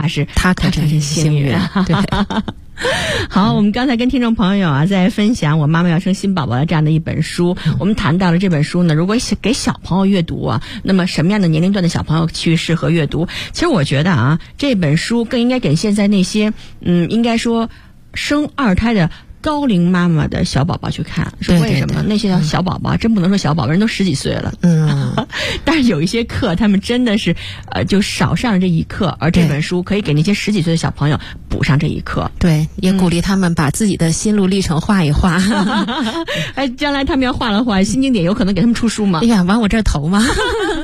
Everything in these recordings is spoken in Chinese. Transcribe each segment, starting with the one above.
话是他可真是幸运。对。 好，我们刚才跟听众朋友啊在分享我妈妈要生新宝宝的这样的一本书，我们谈到了这本书呢，如果给小朋友阅读啊，那么什么样的年龄段的小朋友去适合阅读？其实我觉得啊，这本书更应该给现在那些应该说生二胎的高龄妈妈的小宝宝去看，是为什么？那些小宝宝真不能说小宝宝，人都10几岁了。但是有一些课他们真的是就少上了这一课，而这本书可以给那些10几岁的小朋友补上这一课。 对，也鼓励他们把自己的心路历程画一画。 哎，将来他们要画了画，新经典有可能给他们出书吗？ 哎呀，往我这儿投吗？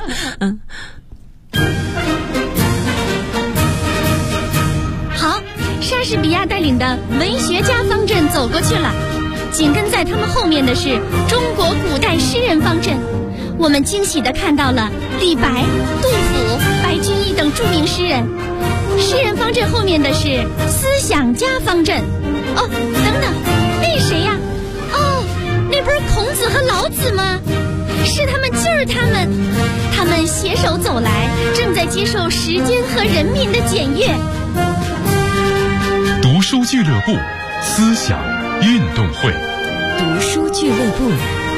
好，莎士比亚带领的文学家方阵走过去了，紧跟在他们后面的是中国古代诗人方阵。我们惊喜地看到了李白、杜甫、白居易等著名诗人。诗人方阵后面的是思想家方阵。哦，等等，那谁呀？哦，那不是孔子和老子吗？是他们，就是他们，他们携手走来，正在接受时间和人民的检阅。 读书俱乐部，思想运动会。 读书俱乐部。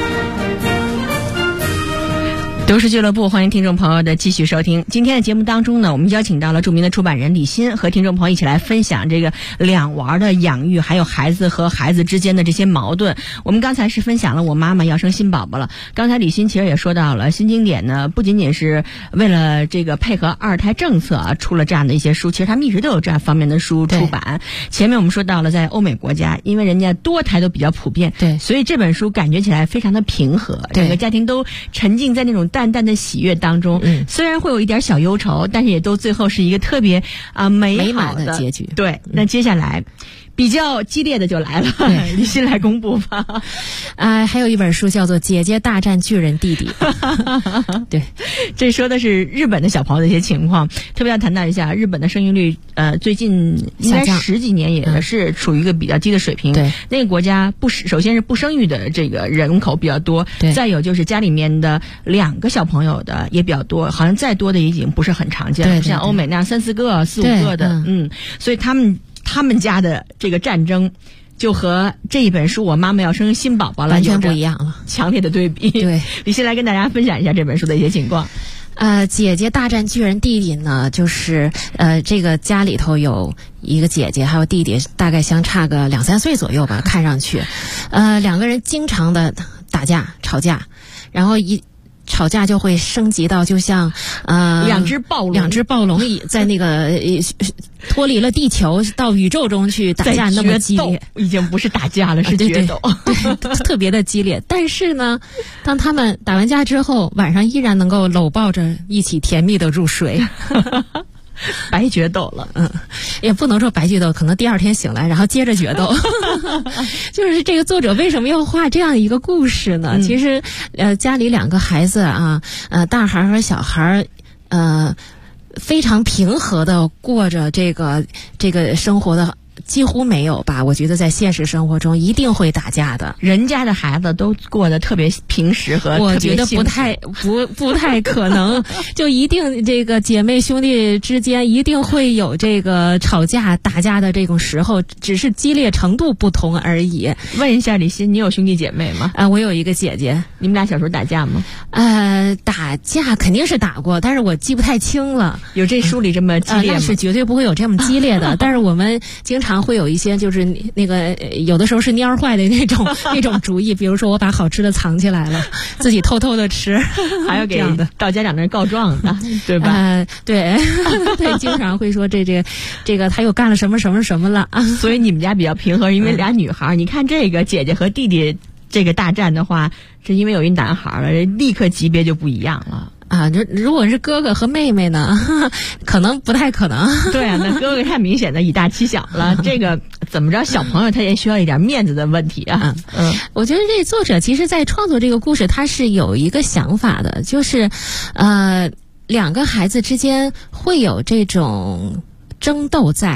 读书俱乐部，欢迎听众朋友的继续收听。今天的节目当中呢，我们邀请到了著名的出版人李欣，和听众朋友一起来分享这个两娃的养育，还有孩子和孩子之间的这些矛盾。我们刚才是分享了我妈妈要生新宝宝了，刚才李欣其实也说到了，新经典呢不仅仅是为了这个配合二胎政策啊出了这样的一些书，其实他们一直都有这样方面的书出版。前面我们说到了在欧美国家，因为人家多胎都比较普遍， 对， 所以这本书感觉起来非常的平和，整个家庭都沉浸在那种淡淡的喜悦当中。虽然会有一点小忧愁，但是也都最后是一个特别美好的结局。 对，那接下来比较激烈的就来了，你先来公布吧。 还有一本书叫做《姐姐大战巨人弟弟》。对， 这说的是日本的小朋友的一些情况，特别要谈到一下日本的生育率，最近应该10几年也是处于一个比较低的水平。 对， 那个国家首先是不生育的这个人口比较多，再有就是家里面的2个小朋友的也比较多，好像再多的已经不是很常见了，不像欧美那样3、4个、4、5个的，所以他们家的这个战争就和这一本书我妈妈要生新宝宝了完全不一样了， 强烈的对比。 对， 你先来跟大家分享一下这本书的一些情况。 姐姐大战巨人弟弟呢，就是这个家里头有一个姐姐还有弟弟，大概相差个2、3岁左右吧，看上去，2个人经常的打架吵架，然后吵架就会升级到就像两只暴龙在那个脱离了地球到宇宙中去打架，那么激烈， 已经不是打架了，是决斗， 对，特别的激烈。但是呢，当他们打完架之后，晚上依然能够搂抱着一起甜蜜的入睡。 白决斗了， 也不能说白决斗，可能第2天醒来，然后接着决斗。就是这个作者为什么要画这样一个故事呢？其实，家里2个孩子啊，大孩和小孩，非常平和的过着这个生活的。几乎没有吧，我觉得在现实生活中一定会打架的。 人家的孩子都过得特别平实和我觉得不太可能，就一定这个姐妹兄弟之间一定会有这个吵架打架的这种时候，只是激烈程度不同而已。 问一下李欣，你有兄弟姐妹吗？ 我有一个姐姐。 你们俩小时候打架吗？ 打架肯定是打过，但是我记不太清了。 有这书里这么激烈吗？ 那是绝对不会有这么激烈的。但是我们经常会有一些就是那个有的时候是蔫坏的那种主意，比如说我把好吃的藏起来了，自己偷偷的吃， 还要给到家长那儿告状的，对吧？ 对，经常会说这个他又干了什么了啊。 所以你们家比较平和，因为俩女孩，你看这个姐姐和弟弟这个大战的话，是因为有一男孩了，立刻级别就不一样了。 如果是哥哥和妹妹呢，可能不太可能。 对啊，那哥哥太明显的以大欺小了。这个怎么着，小朋友他也需要一点面子的问题啊。 我觉得这作者其实在创作这个故事，他是有一个想法的，就是2个孩子之间会有这种争斗在。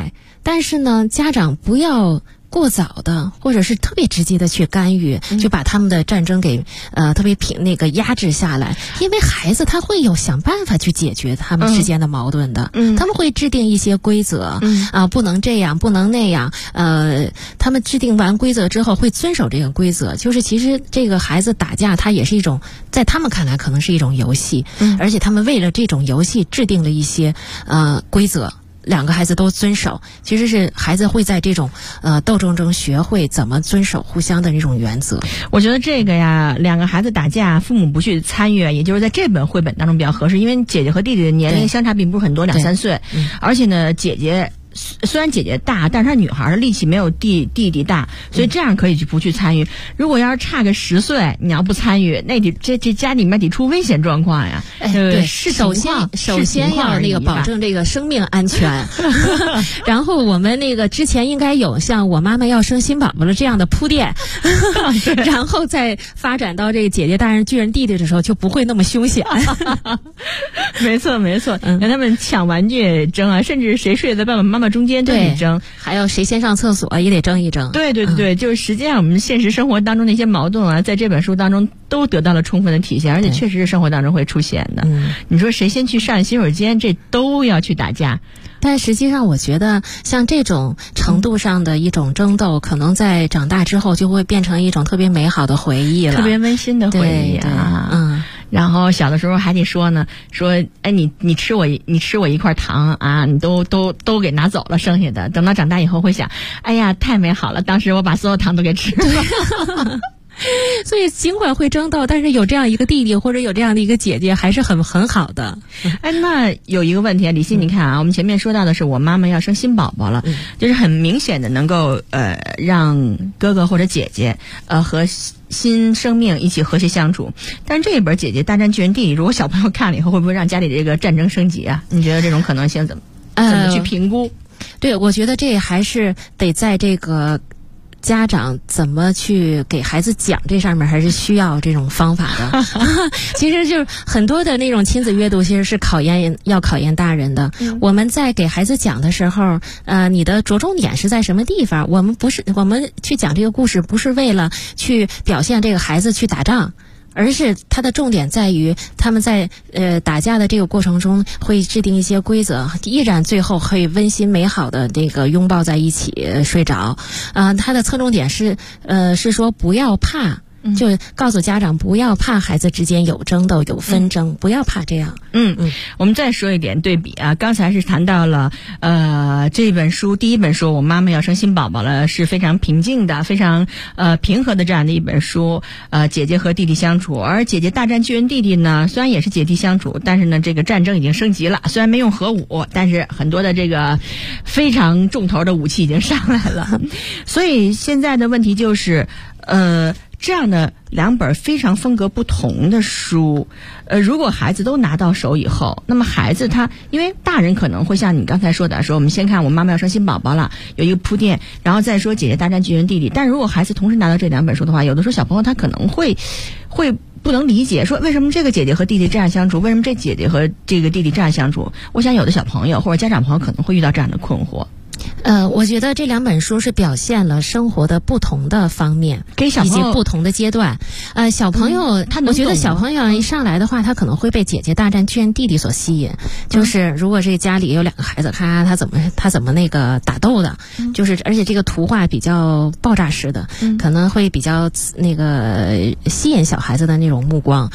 但是呢，家长不要过早的或者是特别直接的去干预，就把他们的战争给特别压制下来，因为孩子他会有想办法去解决他们之间的矛盾的，他们会制定一些规则，不能这样，不能那样，他们制定完规则之后会遵守这个规则，就是其实这个孩子打架他也是一种，在他们看来可能是一种游戏，而且他们为了这种游戏制定了一些规则。两个孩子都遵守，其实是孩子会在这种斗争中学会怎么遵守互相的这种原则。 我觉得这个呀，两个孩子打架，父母不去参与，也就是在这本绘本当中比较合适，因为姐姐和弟弟的年龄相差并不是很多，2-3岁，而且呢，姐姐虽然姐姐大，但是她女孩的力气没有弟弟大，所以这样可以不去参与。如果要是差个10岁，你要不参与，那这家里面得出危险状况呀。 对，首先要保证这个生命安全，然后我们之前应该有像我妈妈要生新宝宝了这样的铺垫，然后再发展到这个姐姐大人巨人弟弟的时候，就不会那么凶险。 没错，让他们抢玩具争啊，甚至谁睡在爸爸妈妈中间都得争， 还有谁先上厕所也得争一争。 对，就是实际上我们现实生活当中的一些矛盾啊，在这本书当中都得到了充分的体现，而且确实是生活当中会出现的。你说谁先去上洗手间，这都要去打架。 但实际上我觉得像这种程度上的一种争斗，可能在长大之后就会变成一种特别美好的回忆了， 特别温馨的回忆啊。然后小的时候还得说哎你吃我一块糖啊，你都给拿走了，剩下的等到长大以后会想，哎呀太美好了，当时我把所有糖都给吃了。 所以尽管会争斗，但是有这样一个弟弟或者有这样的一个姐姐还是很好的。 哎，那有一个问题啊，李欣，你看啊，我们前面说到的是我妈妈要生新宝宝了，就是很明显的能够让哥哥或者姐姐和新生命一起和谐相处。但这一本《姐姐大战巨人弟弟》，如果小朋友看了以后，会不会让家里这个战争升级啊？你觉得这种可能性怎么去评估？ 对，我觉得这还是得在这个家长怎么去给孩子讲这上面还是需要这种方法的。其实就是很多的那种亲子阅读其实是要考验大人的。我们在给孩子讲的时候，你的着重点是在什么地方？我们去讲这个故事不是为了去表现这个孩子去打仗，而是它的重点在于他们在打架的这个过程中会制定一些规则，依然最后可以温馨美好的拥抱在一起睡着。它的侧重点是说不要怕。就告诉家长不要怕孩子之间有争斗有纷争，不要怕这样。 我们再说一点对比啊，刚才是谈到了这本书第一本书我妈妈要生新宝宝了，是非常平静的非常平和的这样的一本书，姐姐和弟弟相处。而姐姐大战巨人弟弟呢，虽然也是姐弟相处，但是呢这个战争已经升级了，虽然没用核武，但是很多的这个非常重头的武器已经上来了。所以现在的问题就是这样的两本非常风格不同的书，如果孩子都拿到手以后，那么孩子他因为大人可能会像你刚才说的，说我们先看我妈妈要生新宝宝了，有一个铺垫，然后再说姐姐大战巨人弟弟。但如果孩子同时拿到这两本书的话，有的时候小朋友他可能会不能理解，说为什么这个姐姐和弟弟这样相处，为什么这姐姐和这个弟弟这样相处。我想有的小朋友或者家长朋友可能会遇到这样的困惑。 我觉得这两本书是表现了生活的不同的方面， 给小朋友以及不同的阶段。小朋友，我觉得小朋友一上来的话，他可能会被姐姐大战巨人弟弟所吸引。就是如果这家里有两个孩子，看他怎么打斗的，就是而且这个图画比较爆炸式的，可能会比较吸引小孩子的那种目光。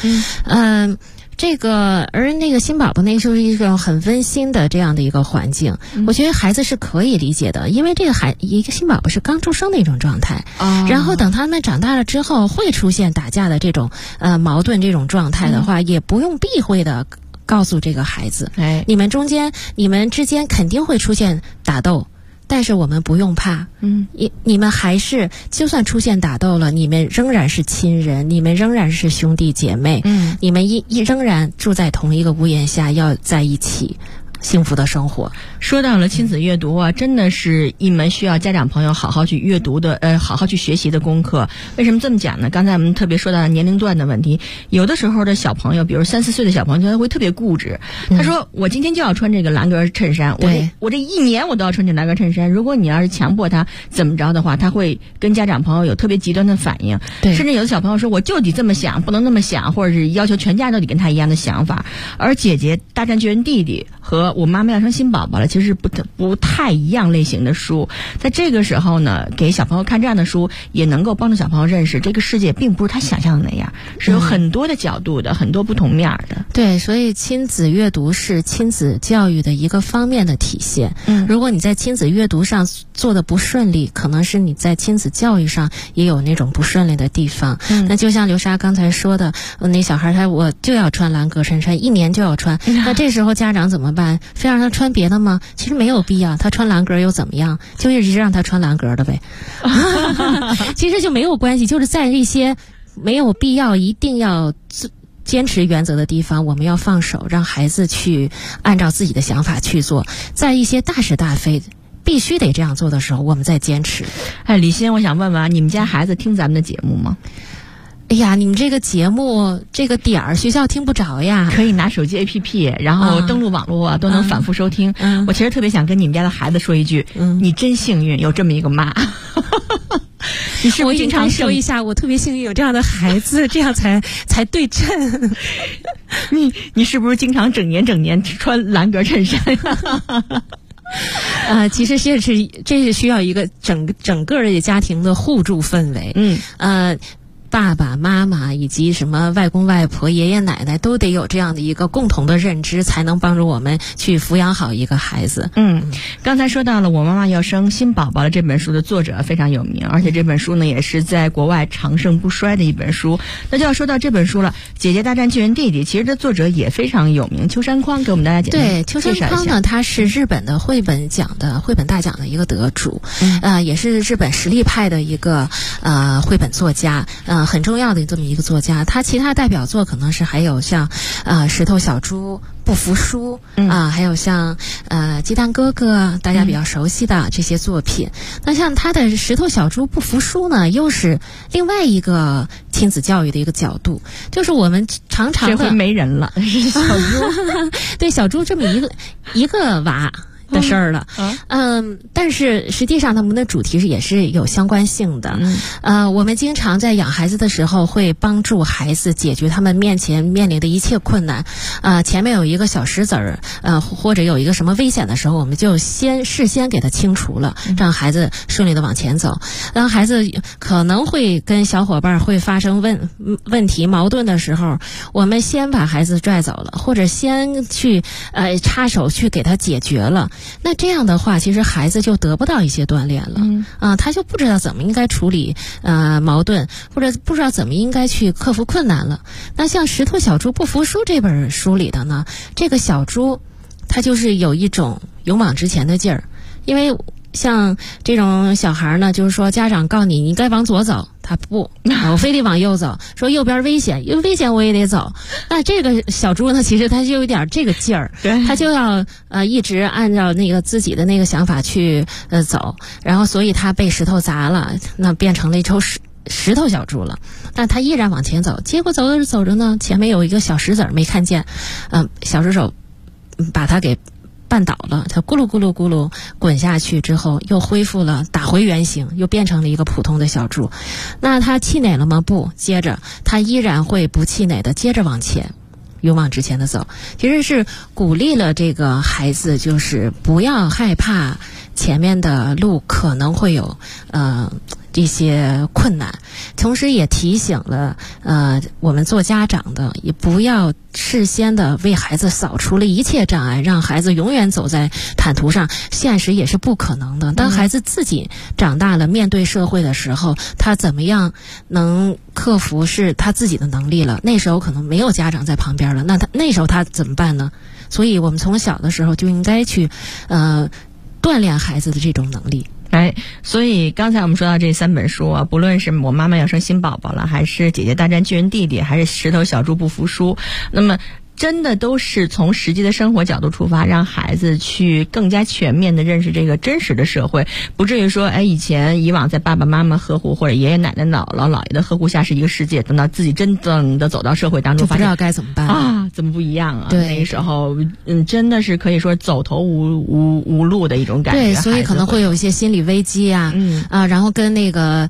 而那个新宝宝那就是一种很温馨的这样的一个环境，我觉得孩子是可以理解的，因为一个新宝宝是刚出生的一种状态，然后等他们长大了之后会出现打架的这种矛盾这种状态的话，也不用避讳的告诉这个孩子，你们之间肯定会出现打斗，但是我们不用怕，你们还是就算出现打斗了，你们仍然是亲人，你们仍然是兄弟姐妹，你们仍然住在同一个屋檐下，要在一起。 幸福的生活。 说到了亲子阅读啊，真的是一门需要家长朋友好好去阅读的好好去学习的功课。为什么这么讲呢？刚才我们特别说到年龄段的问题，有的时候的小朋友，比如3、4岁的小朋友，他会特别固执。他说我今天就要穿这个蓝格衬衫，我这1年我都要穿这蓝格衬衫。如果你要是强迫他怎么着的话，他会跟家长朋友有特别极端的反应。甚至有的小朋友说我就得这么想，不能那么想，或者是要求全家都得跟他一样的想法。而姐姐大战巨人弟弟和我妈妈要生新宝宝了，其实是不太一样类型的书。在这个时候呢，给小朋友看这样的书，也能够帮助小朋友认识这个世界并不是他想象的那样，是有很多的角度的，很多不同面的。 对，所以亲子阅读是亲子教育的一个方面的体现。如果你在亲子阅读上做的不顺利，可能是你在亲子教育上也有那种不顺利的地方。那就像刘莎刚才说的，那小孩我就要穿蓝格衬衫，1年就要穿，那这时候家长怎么办？非让他穿别的吗？其实没有必要，他穿蓝格又怎么样？就一直让他穿蓝格的呗。其实就没有关系，就是在一些没有必要一定要坚持原则的地方，我们要放手，让孩子去按照自己的想法去做。在一些大是大非必须得这样做的时候，我们再坚持。 李欣，我想问问，你们家孩子听咱们的节目吗？ 哎呀，你们这个节目这个点儿学校听不着呀。 可以拿手机 APP， 然后登录网络都能反复收听。我其实特别想跟你们家的孩子说一句，你真幸运有这么一个妈。你是不是经常说一下，我特别幸运有这样的孩子，这样才对称。 你是不是经常整年穿蓝格衬衫？ 其实这是需要一个整个的家庭的互助氛围。爸爸妈妈以及什么外公外婆爷爷奶奶都得有这样的一个共同的认知，才能帮助我们去抚养好一个孩子。 刚才说到了我妈妈要生新宝宝了，这本书的作者非常有名，而且这本书呢也是在国外长盛不衰的一本书。那就要说到这本书了，姐姐大战巨人弟弟，其实这作者也非常有名，秋山匡，给我们大家简单介绍一下。 对，秋山匡呢，他是日本的绘本大奖的一个得主，也是日本实力派的一个绘本作家，很重要的这么一个作家。他其他代表作可能是还有像石头小猪、不服输还有像鸡蛋哥哥，大家比较熟悉的这些作品。那像他的石头小猪不服输呢，又是另外一个亲子教育的一个角度，就是我们常常的这回没人了，是小猪对，小猪这么一个娃的事儿了。但是实际上他们的主题也是有相关性的。我们经常在养孩子的时候会帮助孩子解决他们面前面临的一切困难。前面有一个小石子儿，或者有一个什么危险的时候，我们就事先给他清除了，让孩子顺利的往前走。当孩子可能会跟小伙伴会发生问题矛盾的时候，我们先把孩子拽走了，或者先去插手去给他解决了。那这样的话，其实孩子就得不到一些锻炼了。他就不知道怎么应该处理矛盾，或者不知道怎么应该去克服困难了。那像《石头小猪不服输》这本书里的呢，这个小猪他就是有一种勇往直前的劲儿。因为像这种小孩呢，就是说家长告诉你该往左走，他不，我非得往右走，说右边危险，有危险我也得走。那这个小猪呢，其实他就有点这个劲儿，他就要一直按照那个自己的那个想法去走，然后所以他被石头砸了，那变成了一头石头小猪了。但他依然往前走，结果走着走着呢，前面有一个小石子儿没看见，小石手把他给绊倒了，他咕噜咕噜咕噜滚下去之后，又恢复了，打回原形，又变成了一个普通的小猪。那他气馁了吗？不，接着他依然会不气馁的接着往前，勇往直前的走。其实是鼓励了这个孩子，就是不要害怕前面的路可能会有这些困难，同时也提醒了我们做家长的，也不要事先的为孩子扫除了一切障碍，让孩子永远走在坦途上，现实也是不可能的。当孩子自己长大了，面对社会的时候，他怎么样能克服是他自己的能力了。那时候可能没有家长在旁边了，那时候他怎么办呢？所以我们从小的时候就应该去锻炼孩子的这种能力。 所以刚才我们说到这3本书啊，不论是我妈妈要生新宝宝了，还是姐姐大战巨人弟弟，还是石头小猪不服输，那么真的都是从实际的生活角度出发，让孩子去更加全面的认识这个真实的社会，不至于说以往在爸爸妈妈呵护或者爷爷奶奶姥姥姥爷的呵护下是一个世界，等到自己真正的走到社会当中， 就不知道该怎么办啊，怎么不一样啊？ 对， 那个时候真的是可以说走投无路的一种感觉。 对，所以可能会有一些心理危机啊，然后跟那个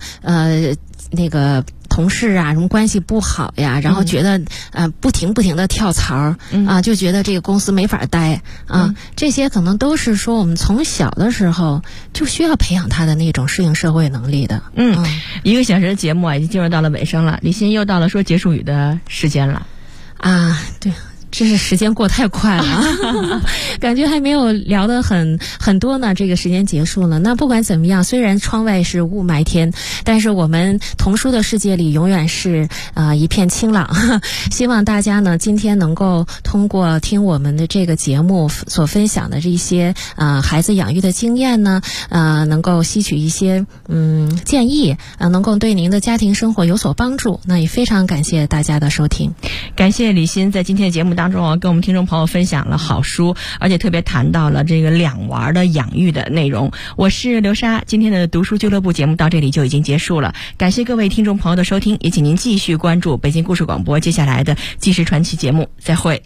同事啊，什么关系不好呀，然后觉得不停的跳槽啊，就觉得这个公司没法待啊，这些可能都是说我们从小的时候就需要培养他的那种适应社会能力的。 1个小时的节目已经进入到了尾声了，李欣又到了说结束语的时间了啊，对。真是时间过太快了感觉还没有聊得很多呢，这个时间结束了。那不管怎么样，虽然窗外是雾霾天，但是我们童书的世界里永远是一片清朗希望大家呢今天能够通过听我们的这个节目所分享的这些孩子养育的经验呢能够吸取一些建议能够对您的家庭生活有所帮助。那也非常感谢大家的收听， 感谢李欣在今天的节目当中跟我们听众朋友分享了好书，而且特别谈到了这个两娃的养育的内容。我是刘莎，今天的读书俱乐部节目到这里就已经结束了，感谢各位听众朋友的收听，也请您继续关注北京故事广播接下来的纪实传奇节目，再会。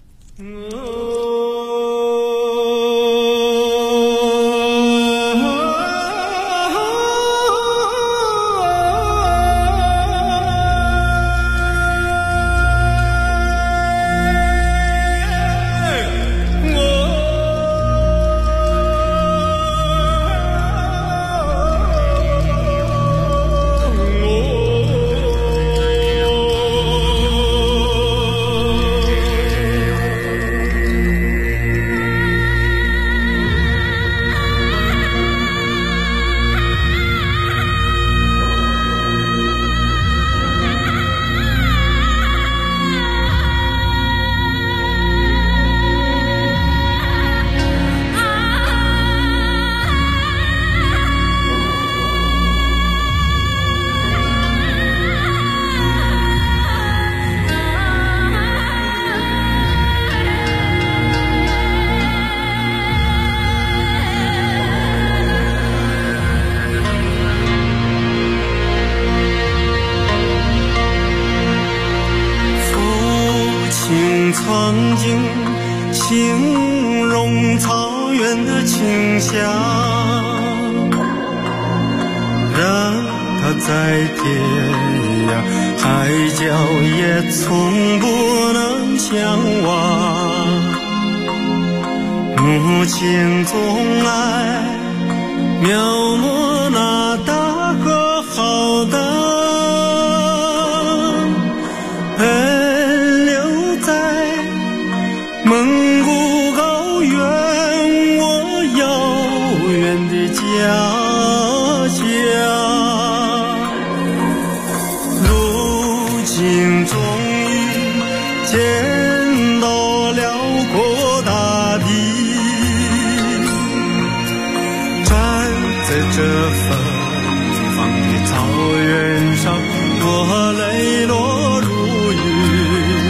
曾经形容草原的清香，让它在天涯海角也从不能相忘。母亲总爱描摹那大河浩荡，奔流在蒙古高原，我遥远的家乡。如今终于见到辽阔大地，站在这芬芳的草原上，我泪落如雨。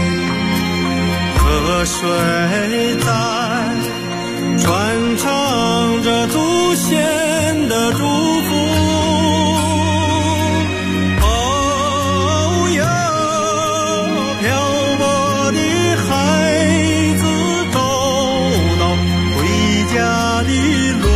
河水在传唱着祖先的祝福，哦哟，漂泊的孩子走到回家的路。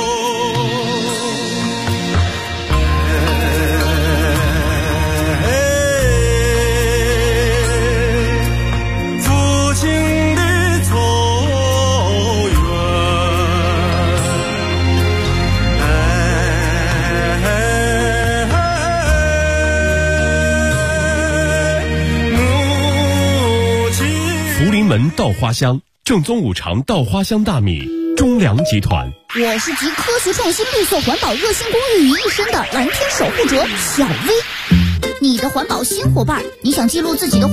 稻花香正宗五常稻花香大米，中粮集团。 我是集科学创新、绿色环保、热心公益于一身的蓝天守护者小薇。你的环保新伙伴，你想记录自己的